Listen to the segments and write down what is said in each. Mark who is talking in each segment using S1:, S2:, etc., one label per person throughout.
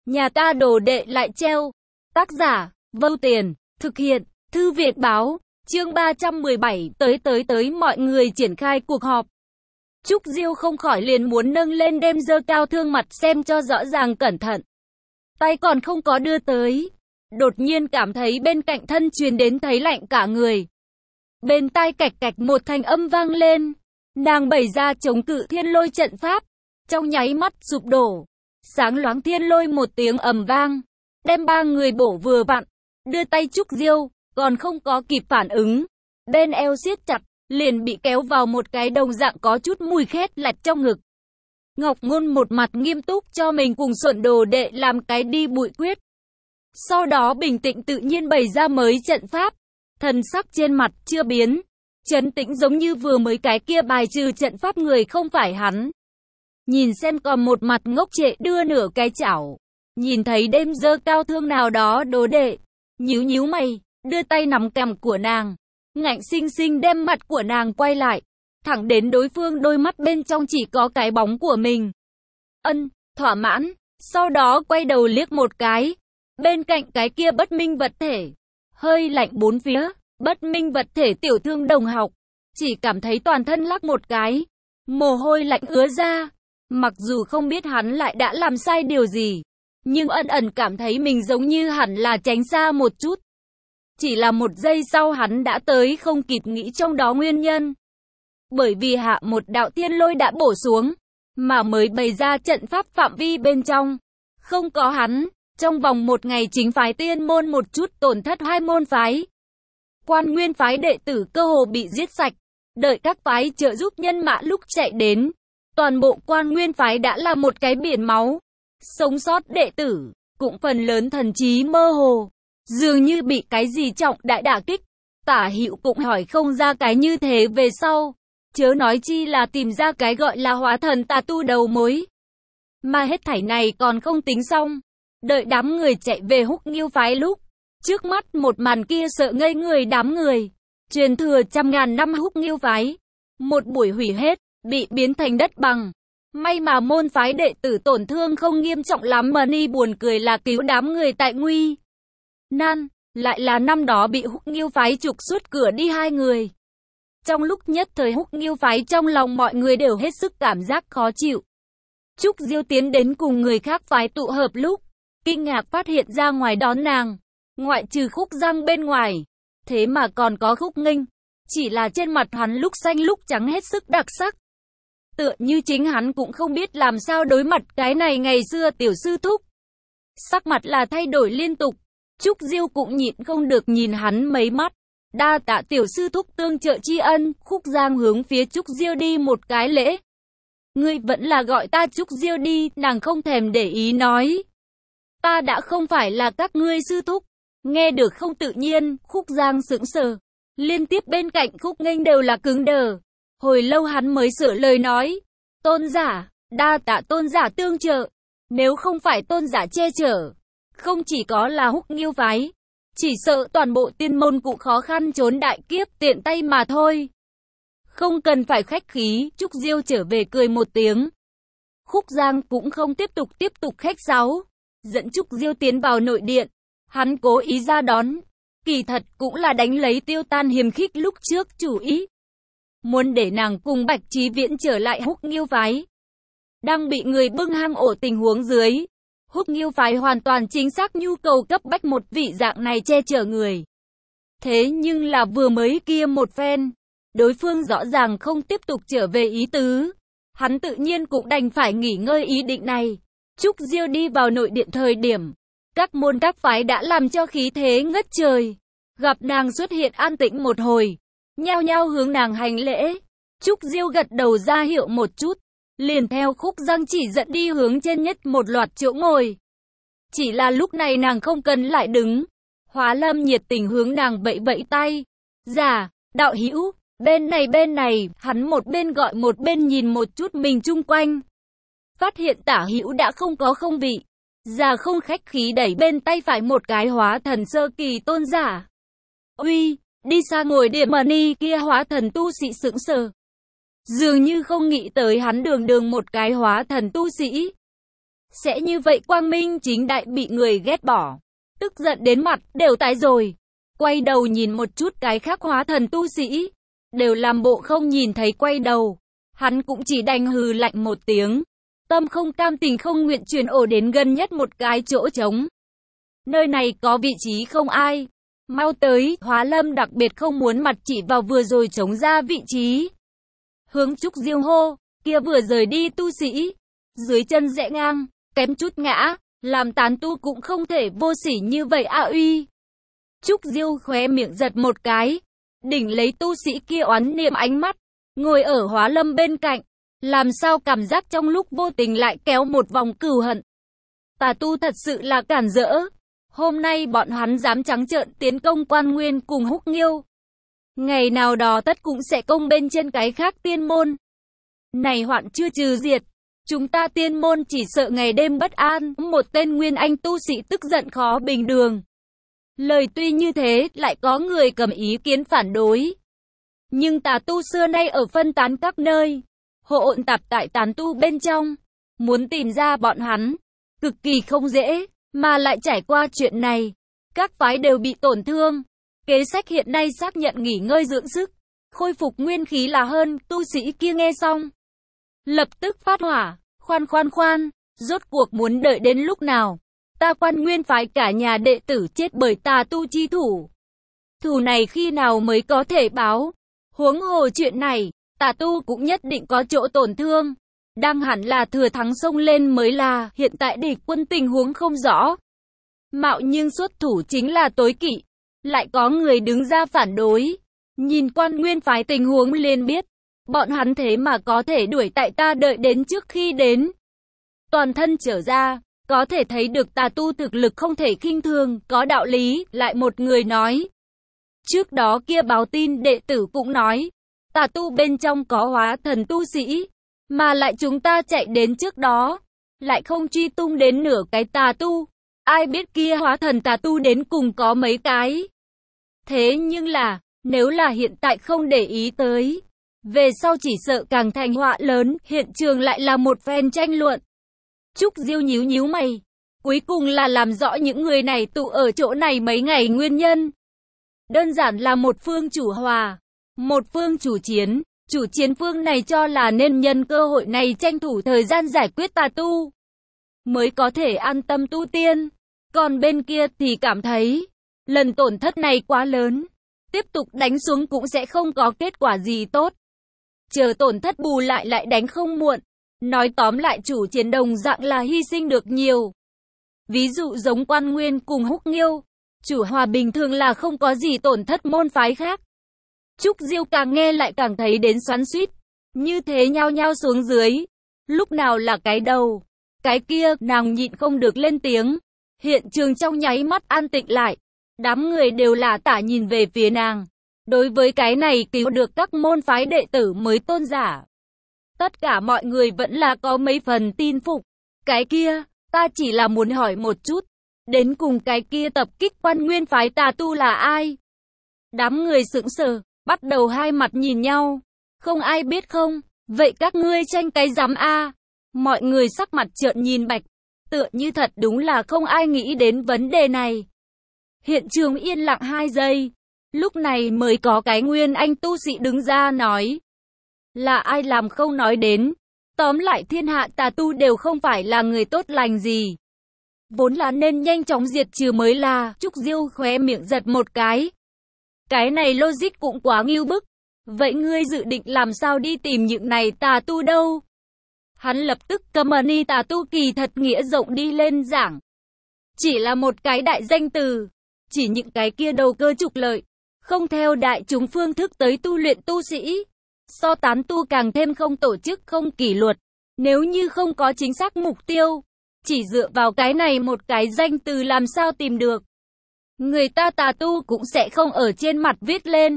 S1: Nhà ta đồ đệ lại treo. Tác giả, Vâu Tiền, thực hiện, Thư viện báo, chương 317, tới mọi người triển khai cuộc họp. Trúc Diêu không khỏi liền muốn nâng lên đem dơ cao thương mặt xem cho rõ ràng cẩn thận. Tay còn không có đưa tới. Đột nhiên cảm thấy bên cạnh thân truyền đến thấy lạnh cả người. Bên tai cạch cạch một thanh âm vang lên. Nàng bày ra chống cự thiên lôi trận pháp. Trong nháy mắt sụp đổ. Sáng loáng thiên lôi một tiếng ầm vang. Đem ba người bổ vừa vặn. Đưa tay Trúc Diêu, còn không có kịp phản ứng. Bên eo siết chặt, liền bị kéo vào một cái đồng dạng có chút mùi khét lạch trong ngực. Ngọc Ngôn một mặt nghiêm túc cho mình cùng Xuẩn đồ đệ làm cái đi bụi quyết. Sau đó bình tĩnh tự nhiên bày ra mới trận pháp. Thần sắc trên mặt chưa biến. Trấn tĩnh giống như vừa mới cái kia bài trừ trận pháp người không phải hắn. Nhìn xem còn một mặt ngốc trệ đưa nửa cái chảo. Nhìn thấy đêm dơ cao thương nào đó đồ đệ. Nhíu nhíu mày, đưa tay nắm cằm của nàng. Ngạnh xinh xinh đem mặt của nàng quay lại. Thẳng đến đối phương đôi mắt bên trong chỉ có cái bóng của mình. Thỏa mãn. Sau đó quay đầu liếc một cái. Bên cạnh cái kia bất minh vật thể. Hơi lạnh bốn phía. Bất minh vật thể tiểu thương đồng học. Chỉ cảm thấy toàn thân lắc một cái. Mồ hôi lạnh ứa ra. Mặc dù không biết hắn lại đã làm sai điều gì. Nhưng ẩn ẩn cảm thấy mình giống như hẳn là tránh xa một chút. Chỉ là một giây sau hắn đã tới không kịp nghĩ trong đó nguyên nhân. Bởi vì hạ một đạo thiên lôi đã bổ xuống. Mà mới bày ra trận pháp phạm vi bên trong. Không có hắn. Trong vòng một ngày chính phái tiên môn một chút tổn thất hai môn phái. Quan nguyên phái đệ tử cơ hồ bị giết sạch. Đợi các phái trợ giúp nhân mã lúc chạy đến. Toàn bộ quan nguyên phái đã là một cái biển máu. Sống sót đệ tử, cũng phần lớn thần trí mơ hồ. Dường như bị cái gì trọng đại đả kích. Tả Hữu cũng hỏi không ra cái như thế về sau. Chớ nói chi là tìm ra cái gọi là hóa thần tà tu đầu mối. Mà hết thảy này còn không tính xong. Đợi đám người chạy về Húc Nghiêu phái lúc. Trước mắt một màn kia sợ ngây người đám người. Truyền thừa trăm ngàn năm Húc Nghiêu phái. Một buổi hủy hết, bị biến thành đất bằng. May mà môn phái đệ tử tổn thương không nghiêm trọng lắm mà ni buồn cười là cứu đám người tại nguy nan, lại là năm đó bị Húc Nghiêu phái trục xuất cửa đi hai người. Trong lúc nhất thời Húc Nghiêu phái trong lòng mọi người đều hết sức cảm giác khó chịu. Trúc Diêu tiến đến cùng người khác phái tụ hợp lúc, kinh ngạc phát hiện ra ngoài đón nàng, ngoại trừ Khúc Giang bên ngoài, thế mà còn có Khúc Nghênh, chỉ là trên mặt hắn lúc xanh lúc trắng hết sức đặc sắc. Tựa như chính hắn cũng không biết làm sao đối mặt cái này ngày xưa tiểu sư thúc. Sắc mặt là thay đổi liên tục. Trúc Diêu cũng nhịn không được nhìn hắn mấy mắt. Đa tạ tiểu sư thúc tương trợ tri ân. Khúc Giang hướng phía Trúc Diêu đi một cái lễ. Ngươi vẫn là gọi ta Trúc Diêu đi. Nàng không thèm để ý nói. Ta đã không phải là các ngươi sư thúc. Nghe được không tự nhiên. Khúc Giang sững sờ. Liên tiếp bên cạnh Khúc Nghênh đều là cứng đờ. Hồi lâu hắn mới sửa lời nói. Tôn giả, đa tạ tôn giả tương trợ. Nếu không phải tôn giả che chở, không chỉ có là Húc Nghiêu phái, chỉ sợ toàn bộ tiên môn cũng khó khăn trốn đại kiếp tiện tay mà thôi. Không cần phải khách khí, Trúc Diêu trở về cười một tiếng. Khúc Giang cũng không tiếp tục khách sáo, dẫn Trúc Diêu tiến vào nội điện. Hắn cố ý ra đón, kỳ thật cũng là đánh lấy Tiêu Tan hiềm khích lúc trước chủ ý. Muốn để nàng cùng Bạch Chí Viễn trở lại Húc Nghiêu phái. Đang bị người bưng hang ổ tình huống dưới. Húc Nghiêu phái hoàn toàn chính xác nhu cầu cấp bách một vị dạng này che chở người. Thế nhưng là vừa mới kia một phen. Đối phương rõ ràng không tiếp tục trở về ý tứ. Hắn tự nhiên cũng đành phải nghỉ ngơi ý định này. Trúc Diêu đi vào nội điện thời điểm. Các môn các phái đã làm cho khí thế ngất trời. Gặp nàng xuất hiện an tĩnh một hồi. Nhao nhao hướng nàng hành lễ. Trúc Diêu gật đầu ra hiệu một chút. Liền theo Khúc Giang chỉ dẫn đi hướng trên nhất một loạt chỗ ngồi. Chỉ là lúc này nàng không cần lại đứng. Hóa Lâm nhiệt tình hướng nàng vẫy vẫy tay. Dạ, đạo hữu, bên này, hắn một bên gọi một bên nhìn một chút mình chung quanh. Phát hiện Tả Hữu đã không có không vị. Dạ không khách khí đẩy bên tay phải một cái hóa thần sơ kỳ tôn giả. Uy, đi xa ngồi địa mà ni kia hóa thần tu sĩ sững sờ. Dường như không nghĩ tới hắn đường một cái hóa thần tu sĩ. sẽ như vậy quang minh chính đại bị người ghét bỏ. Tức giận đến mặt đều tái rồi. Quay đầu nhìn một chút cái khác hóa thần tu sĩ. Đều làm bộ không nhìn thấy quay đầu. Hắn cũng chỉ đành hừ lạnh một tiếng. Tâm không cam tình không nguyện chuyển ổ đến gần nhất một cái chỗ trống. Nơi này có vị trí không ai. Mau tới, Hóa Lâm đặc biệt không muốn mặt chỉ vào vừa rồi chống ra vị trí. Hướng Trúc Diêu hô, kia vừa rời đi tu sĩ. Dưới chân rẽ ngang, kém chút ngã, làm tán tu cũng không thể vô sỉ như vậy ạ uy. Trúc Diêu khóe miệng giật một cái, đỉnh lấy tu sĩ kia oán niệm ánh mắt, ngồi ở Hóa Lâm bên cạnh, làm sao cảm giác trong lúc vô tình lại kéo một vòng cừu hận. Tà tu thật sự là cản rỡ, hôm nay bọn hắn dám trắng trợn tiến công Quan Nguyên cùng Húc Nghiêu. Ngày nào đó tất cũng sẽ công bên trên cái khác tiên môn. Này hoạn chưa trừ diệt, chúng ta tiên môn chỉ sợ ngày đêm bất an, một tên nguyên anh tu sĩ tức giận khó bình đường. Lời tuy như thế, lại có người cầm ý kiến phản đối. Nhưng tà tu xưa nay ở phân tán các nơi, hỗn tạp tại tán tu bên trong, muốn tìm ra bọn hắn, cực kỳ không dễ, mà lại trải qua chuyện này, các phái đều bị tổn thương. Kế sách hiện nay xác nhận nghỉ ngơi dưỡng sức, khôi phục nguyên khí là hơn. Tu sĩ kia nghe xong, lập tức phát hỏa, khoan, rốt cuộc muốn đợi đến lúc nào? Ta Quan Nguyên phái cả nhà đệ tử chết bởi tà tu chi thủ. Thù này khi nào mới có thể báo? Huống hồ chuyện này, tà tu cũng nhất định có chỗ tổn thương. Đang hẳn là thừa thắng xông lên mới là, hiện tại địch quân tình huống không rõ. Mạo nhưng xuất thủ chính là tối kỵ. Lại có người đứng ra phản đối. Nhìn Quan Nguyên phái tình huống liền biết, bọn hắn thế mà có thể đuổi tại ta đợi đến trước khi đến. Toàn thân trở ra, có thể thấy được tà tu thực lực không thể khinh thường, có đạo lý. Lại một người nói, trước đó kia báo tin đệ tử cũng nói, tà tu bên trong có hóa thần tu sĩ, mà lại chúng ta chạy đến trước đó, lại không truy tung đến nửa cái tà tu. Ai biết kia hóa thần tà tu đến cùng có mấy cái. Thế nhưng là, nếu là hiện tại không để ý tới, về sau chỉ sợ càng thành họa lớn. Hiện trường lại là một phen tranh luận. Trúc Diêu nhíu nhíu mày, cuối cùng là làm rõ những người này tụ ở chỗ này mấy ngày nguyên nhân. Đơn giản là một phương chủ hòa, một phương chủ chiến. Chủ chiến phương này cho là nên nhân cơ hội này tranh thủ thời gian giải quyết tà tu, mới có thể an tâm tu tiên. Còn bên kia thì cảm thấy, lần tổn thất này quá lớn, tiếp tục đánh xuống cũng sẽ không có kết quả gì tốt. Chờ tổn thất bù lại đánh không muộn. Nói tóm lại chủ chiến đồng dạng là hy sinh được nhiều. Ví dụ giống Quan Nguyên cùng Húc Nghiêu, chủ hòa bình thường là không có gì tổn thất môn phái khác. Trúc Diêu càng nghe lại càng thấy đến xoắn xuýt, như thế nhao nhao xuống dưới. Lúc nào là cái đầu, cái kia, nàng nhịn không được lên tiếng. Hiện trường trong nháy mắt an tĩnh lại, đám người đều là tả nhìn về phía nàng. Đối với cái này cứu được các môn phái đệ tử mới tôn giả, tất cả mọi người vẫn là có mấy phần tin phục. Cái kia, ta chỉ là muốn hỏi một chút, đến cùng cái kia tập kích Quan Nguyên phái tà tu là ai? Đám người sững sờ, bắt đầu hai mặt nhìn nhau. Không ai biết không? Vậy các ngươi tranh cái rắm a? Mọi người sắc mặt trợn nhìn bạch, tựa như thật đúng là không ai nghĩ đến vấn đề này. Hiện trường yên lặng 2 giây, lúc này mới có cái nguyên anh tu sĩ đứng ra nói. Là ai làm không nói đến. Tóm lại thiên hạ tà tu đều không phải là người tốt lành gì. Vốn là nên nhanh chóng diệt trừ mới là. Trúc Diêu khóe miệng giật một cái. Cái này logic cũng quá ngưu bức. Vậy ngươi dự định làm sao đi tìm những này tà tu đâu? Hắn lập tức cầm ni tà tu kỳ thật nghĩa rộng đi lên giảng. Chỉ là một cái đại danh từ. Chỉ những cái kia đầu cơ trục lợi, không theo đại chúng phương thức tới tu luyện tu sĩ. So tán tu càng thêm không tổ chức, không kỷ luật. Nếu như không có chính xác mục tiêu, chỉ dựa vào cái này một cái danh từ làm sao tìm được. Người ta tà tu cũng sẽ không ở trên mặt viết lên.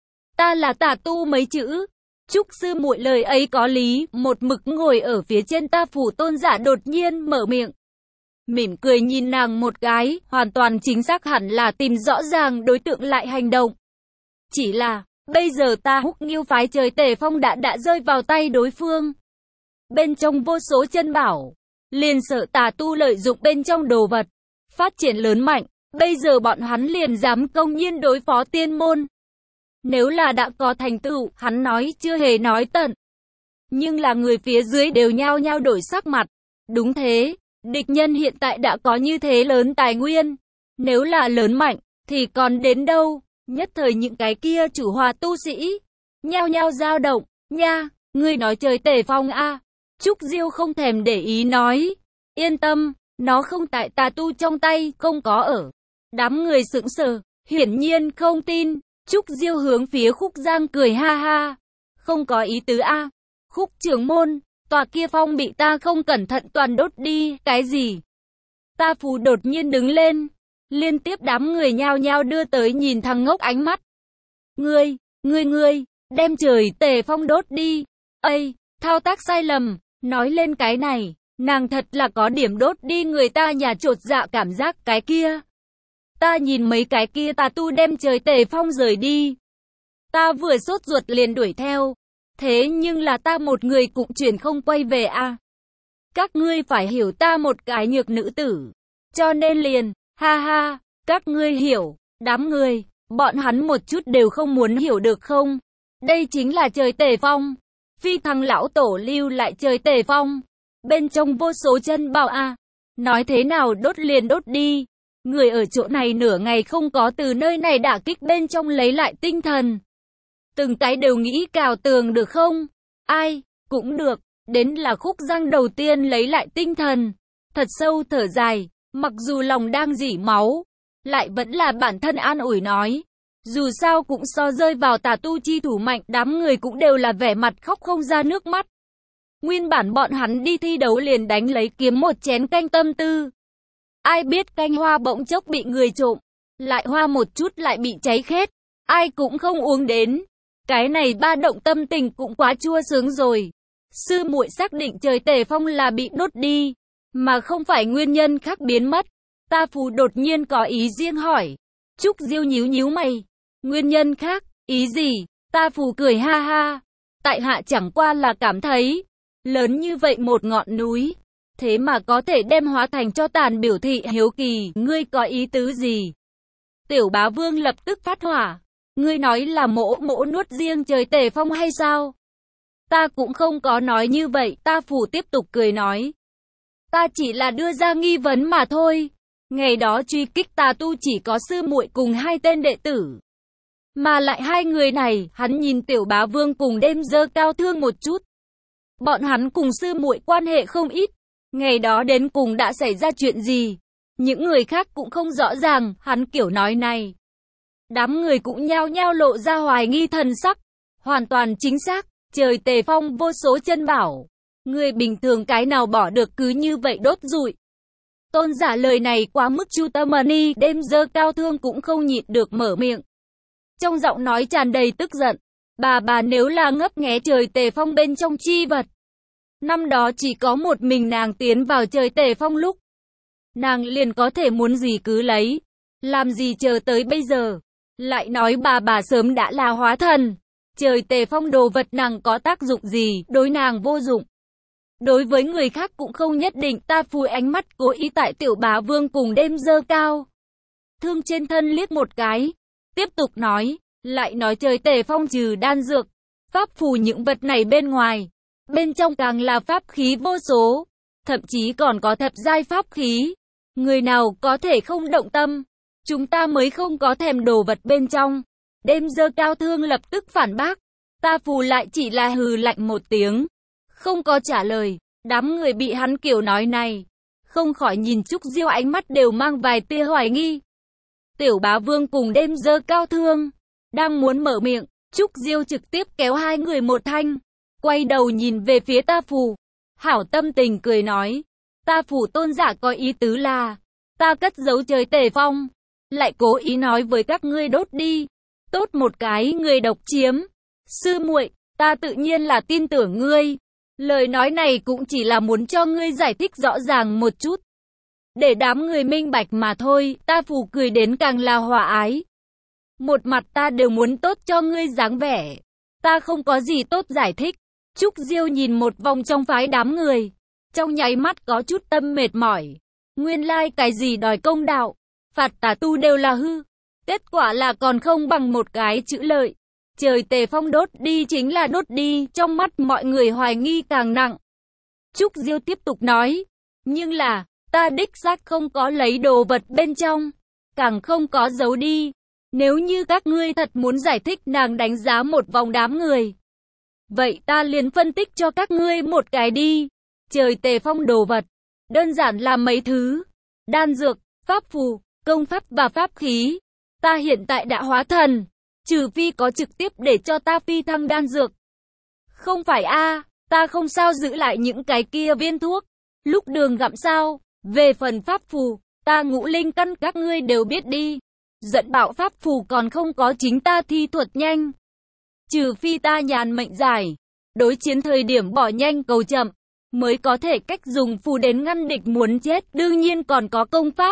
S1: Ta là tà tu mấy chữ. Trúc sư muội lời ấy có lý, một mực ngồi ở phía trên ta phủ tôn giả đột nhiên mở miệng. Mỉm cười nhìn nàng một cái, hoàn toàn chính xác hẳn là tìm rõ ràng đối tượng lại hành động. Chỉ là, bây giờ ta Húc Nghiêu phái trời Tề Phong đã rơi vào tay đối phương. Bên trong vô số chân bảo, liền sợ tà tu lợi dụng bên trong đồ vật, phát triển lớn mạnh, bây giờ bọn hắn liền dám công nhiên đối phó tiên môn. Nếu là đã có thành tựu, hắn nói chưa hề nói tận. Nhưng là người phía dưới đều nhao nhao đổi sắc mặt. Đúng thế, địch nhân hiện tại đã có như thế lớn tài nguyên. Nếu là lớn mạnh, thì còn đến đâu? Nhất thời những cái kia chủ hòa tu sĩ nhao nhao dao động. Nha, ngươi nói trời Tề Phong a? Trúc Diêu không thèm để ý nói. Yên tâm, nó không tại tà tu trong tay, không có ở. Đám người sững sờ, hiển nhiên không tin. Trúc Diêu hướng phía Khúc Giang cười ha ha. Không có ý tứ a. Khúc trưởng môn, tòa kia phong bị ta không cẩn thận toàn đốt đi, cái gì? Ta Phù đột nhiên đứng lên. Liên tiếp đám người nhao nhao đưa tới nhìn thằng ngốc ánh mắt. Ngươi, đem trời Tề Phong đốt đi. Ây, thao tác sai lầm, nói lên cái này, nàng thật là có điểm đốt đi người ta nhà chột dạ cảm giác cái kia. Ta nhìn mấy cái kia tà tu đem trời Tề Phong rời đi. Ta vừa sốt ruột liền đuổi theo. Thế nhưng là ta một người cũng chuyển không quay về a. Các ngươi phải hiểu ta một cái nhược nữ tử. Cho nên liền, ha ha, các ngươi hiểu, đám người, bọn hắn một chút đều không muốn hiểu được không? Đây chính là trời Tề Phong. Phi thăng lão tổ lưu lại trời Tề Phong. Bên trong vô số chân bảo a. Nói thế nào đốt liền đốt đi. Người ở chỗ này nửa ngày không có từ nơi này đả kích bên trong lấy lại tinh thần. Từng cái đều nghĩ cào tường được không? Ai, cũng được. Đến là Khúc Giang đầu tiên lấy lại tinh thần. Thật sâu thở dài, mặc dù lòng đang rỉ máu, lại vẫn là bản thân an ủi nói. Dù sao cũng so rơi vào tà tu chi thủ mạnh, đám người cũng đều là vẻ mặt khóc không ra nước mắt. Nguyên bản bọn hắn đi thi đấu liền đánh lấy kiếm một chén canh tâm tư. Ai biết canh hoa bỗng chốc bị người trộm, lại hoa một chút lại bị cháy khét, ai cũng không uống đến. Cái này ba động tâm tình cũng quá chua sướng rồi. Sư muội xác định trời Tề Phong là bị đốt đi, mà không phải nguyên nhân khác biến mất. Ta Phù đột nhiên có ý riêng hỏi. Trúc Diêu nhíu nhíu mày. Nguyên nhân khác, ý gì? Ta Phù cười ha ha. Tại hạ chẳng qua là cảm thấy, lớn như vậy một ngọn núi, thế mà có thể đem hóa thành cho tàn, biểu thị hiếu kỳ, ngươi có ý tứ gì? Tiểu Bá Vương lập tức phát hỏa. Ngươi nói là mỗ nuốt riêng trời Tề Phong hay sao? Ta cũng không có nói như vậy, Ta Phù tiếp tục cười nói. Ta chỉ là đưa ra nghi vấn mà thôi. Ngày đó truy kích tà tu chỉ có sư muội cùng hai tên đệ tử. Mà lại hai người này, hắn nhìn Tiểu Bá Vương cùng đêm dơ cao thương một chút. Bọn hắn cùng sư muội quan hệ không ít. Ngày đó đến cùng đã xảy ra chuyện gì? Những người khác cũng không rõ ràng, hắn kiểu nói này. Đám người cũng nhao nhao lộ ra hoài nghi thần sắc. Hoàn toàn chính xác, trời Tề Phong vô số chân bảo. Người bình thường cái nào bỏ được cứ như vậy đốt rụi. Tôn giả lời này quá mức chu tâm ni, đêm dơ cao thương cũng không nhịn được mở miệng. Trong giọng nói tràn đầy tức giận. Bà nếu là ngấp nghé trời Tề Phong bên trong chi vật. Năm đó chỉ có một mình nàng tiến vào trời Tề Phong lúc. Nàng liền có thể muốn gì cứ lấy. Làm gì chờ tới bây giờ. Lại nói bà sớm đã là hóa thần. Trời Tề Phong đồ vật nàng có tác dụng gì, đối nàng vô dụng. Đối với người khác cũng không nhất định. Ta Phù ánh mắt cố ý tại Tiểu Bá Vương cùng đêm dơ cao thương trên thân liếc một cái. Tiếp tục nói, lại nói trời Tề Phong trừ đan dược, pháp phù những vật này bên ngoài. Bên trong càng là pháp khí vô số, thậm chí còn có thập giai pháp khí. Người nào có thể không động tâm, chúng ta mới không có thèm đồ vật bên trong. Đêm dơ cao thương lập tức phản bác. Ta Phù lại chỉ là hừ lạnh một tiếng, không có trả lời. Đám người bị hắn kiểu nói này, không khỏi nhìn Trúc Diêu ánh mắt đều mang vài tia hoài nghi. Tiểu Bá Vương cùng đêm dơ cao thương đang muốn mở miệng, Trúc Diêu trực tiếp kéo hai người một thanh, quay đầu nhìn về phía Ta Phù, hảo tâm tình cười nói. Ta Phù tôn giả có ý tứ là, ta cất giấu trời Tề Phong, lại cố ý nói với các ngươi đốt đi. Tốt một cái người độc chiếm. Sư muội, ta tự nhiên là tin tưởng ngươi. Lời nói này cũng chỉ là muốn cho ngươi giải thích rõ ràng một chút, để đám người minh bạch mà thôi. Ta Phù cười đến càng là hòa ái. Một mặt ta đều muốn tốt cho ngươi dáng vẻ. Ta không có gì tốt giải thích. Trúc Diêu nhìn một vòng trong phái đám người, trong nháy mắt có chút tâm mệt mỏi. Nguyên lai cái gì đòi công đạo, phạt tà tu đều là hư. Kết quả là còn không bằng một cái chữ lợi. Trời Tề Phong đốt đi chính là đốt đi, trong mắt mọi người hoài nghi càng nặng. Trúc Diêu tiếp tục nói, nhưng là, ta đích xác không có lấy đồ vật bên trong, càng không có giấu đi. Nếu như các ngươi thật muốn giải thích nàng đánh giá một vòng đám người, vậy ta liền phân tích cho các ngươi một cái đi. Trời Tề Phong đồ vật, đơn giản là mấy thứ, đan dược, pháp phù, công pháp và pháp khí. Ta hiện tại đã hóa thần, trừ phi có trực tiếp để cho ta phi thăng đan dược. Không phải a, ta không sao giữ lại những cái kia viên thuốc, lúc đường gặm sao. Về phần pháp phù, ta ngũ linh căn các ngươi đều biết đi. Dẫn bạo pháp phù còn không có chính ta thi thuật nhanh. Trừ phi ta nhàn mệnh giải, đối chiến thời điểm bỏ nhanh cầu chậm, mới có thể cách dùng phù đến ngăn địch muốn chết. Đương nhiên còn có công pháp.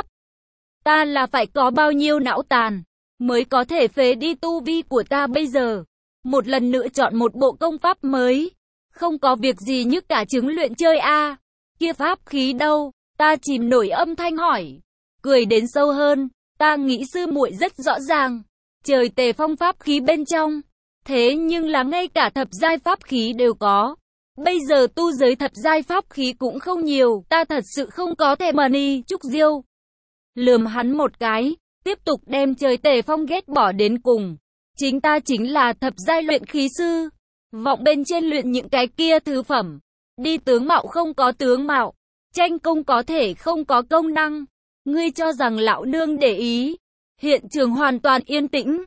S1: Ta là phải có bao nhiêu não tàn, mới có thể phế đi tu vi của ta bây giờ. Một lần nữa chọn một bộ công pháp mới. Không có việc gì nhức cả trứng luyện chơi a. Kia pháp khí đâu? Ta chìm nổi âm thanh hỏi. Cười đến sâu hơn. Ta nghĩ sư muội rất rõ ràng. Trời Tề Phong pháp khí bên trong. Thế nhưng là ngay cả thập giai pháp khí đều có. Bây giờ tu giới thập giai pháp khí cũng không nhiều. Ta thật sự không có thèm money. Trúc Diêu lườm hắn một cái, tiếp tục đem Trời Tề Phong ghét bỏ đến cùng. Chính ta chính là thập giai luyện khí sư. Vọng bên trên luyện những cái kia thứ phẩm. Đi tướng mạo không có tướng mạo. Tranh công có thể không có công năng. Ngươi cho rằng lão nương để ý. Hiện trường hoàn toàn yên tĩnh.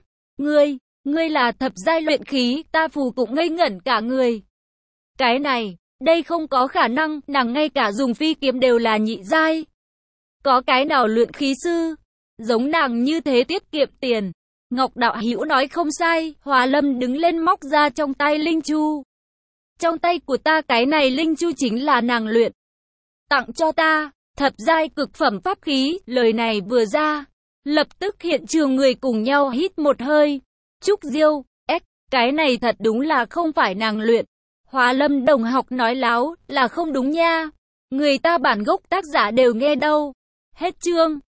S1: Ngươi là thập giai luyện khí, ta phù cũng ngây ngẩn cả người. Cái này, đây không có khả năng, nàng ngay cả dùng phi kiếm đều là nhị giai. Có cái nào luyện khí sư giống nàng như thế tiết kiệm tiền. Ngọc đạo hữu nói không sai. Hòa Lâm đứng lên móc ra trong tay linh chu. Trong tay của ta cái này linh chu chính là nàng luyện tặng cho ta, thập giai cực phẩm pháp khí. Lời này vừa ra, lập tức hiện trường người cùng nhau hít một hơi. Trúc Diêu, cái này thật đúng là không phải nàng luyện. Hòa Lâm đồng học nói láo là không đúng nha. Người ta bản gốc tác giả đều nghe đâu. Hết chương.